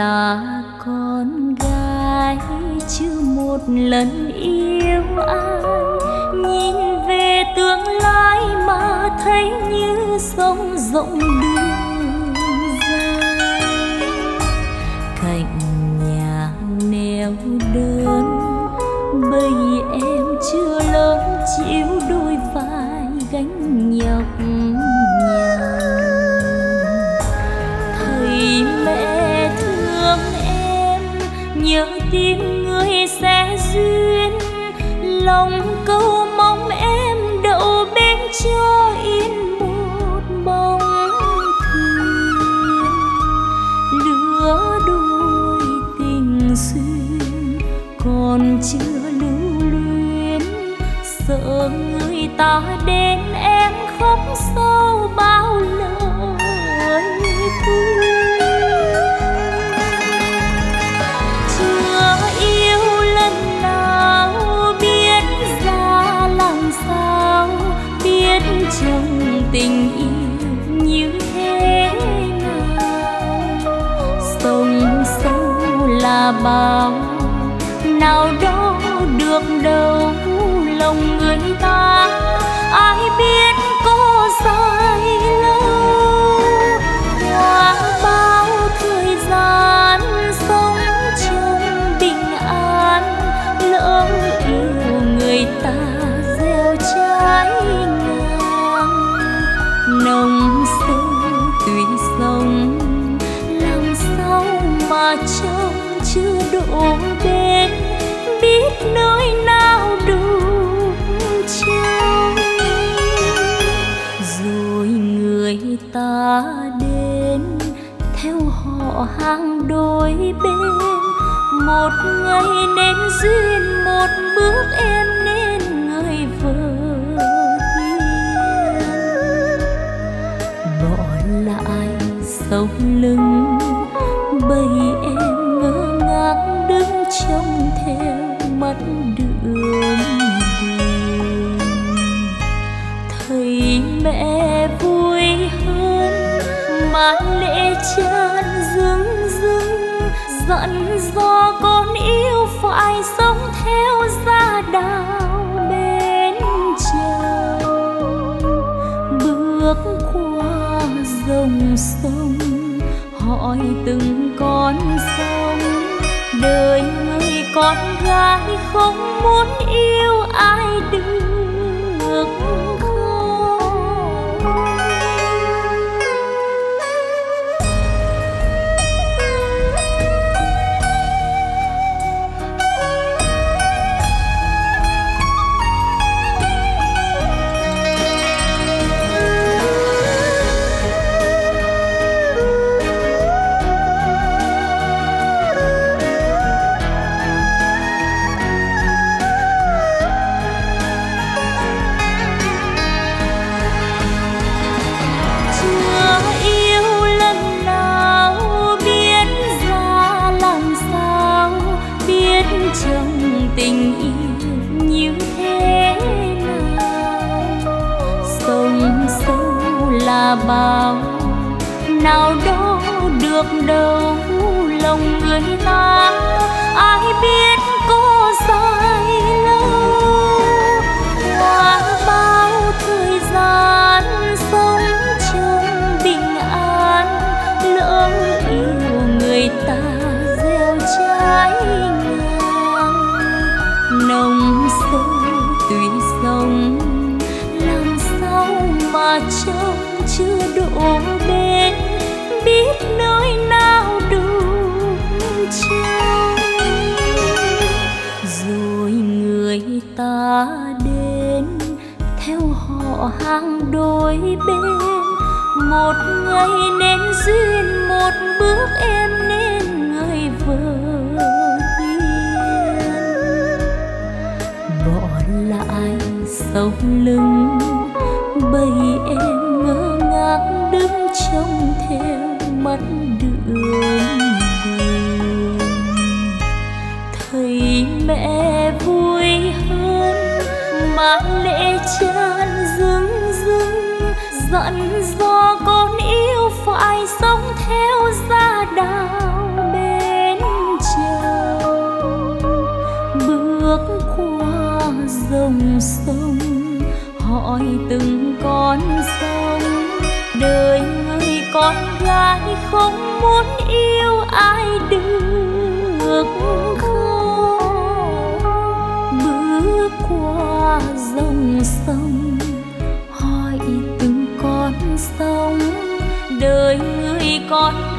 là con gái chưa một lần yêu ai, nhìn về tương lai mà thấy như sông rộng đường dài. Cạnh nhà neo đơn bây em chưa lớn chịu đôi vai gánh nhọc nhà. Thầy mẹ thương em nhớ tim người sẽ duyên, lòng câu mong em đậu bên cho yên một bóng thuyền. Lứa đôi tình duyên còn chưa lưu luyến, sợ người ta đến em khóc sâu bao lời khuyên. Chưa yêu lần nào biết ra làm sao, biết chồng tình yêu như thế nào. Sông sâu là bao nào đó được đâu lòng người ta, ai biết có dài lâu. Qua bao thời gian sống trong bình an, lỡ yêu người ta gieo trái ngang. Nồng sâu tùy sông làm sao mà trong chưa đổ bên, biết nơi nào đụng trao. Rồi người ta đến theo họ hàng đôi bên, một ngày nên duyên, một bước em nên người vợ hiền. Bỏ lại sau lưng bây em ngơ ngác đứng trông theo mắt đường buồn. Thầy mẹ vui hơn mà lệ tràn rưng rưng, dặn dò con yêu phải sống theo gia đạo bên chồng. Bước qua dòng sông hỏi từng con sông, đời người con gái không muốn yêu ai được không. Trong tình yêu như thế nào, sông sâu là bao nào đó được đâu lòng người ta, ai biết có dài lâu. Qua bao thời gian sống trong bình an, lỡ yêu người ta gieo trái nồng sâu tùy sông, làm sao mà trong chưa đổ bên, biết nơi nào đụng trao. Rồi người ta đến theo họ hàng đôi bên, một ngày nên duyên, một bước em nên người vợ hiền. Bỏ lại sau lưng bây em ngơ ngác đứng trông theo mắt đường buồn. Thầy mẹ vui hơn mà lệ tràn rưng rưng, dặn dò con yêu phải sống theo gia đạo bên hỏi từng con sông. Đời người con gái không muốn yêu ai được không? Bước qua dòng sông hỏi từng con sông. Đời người con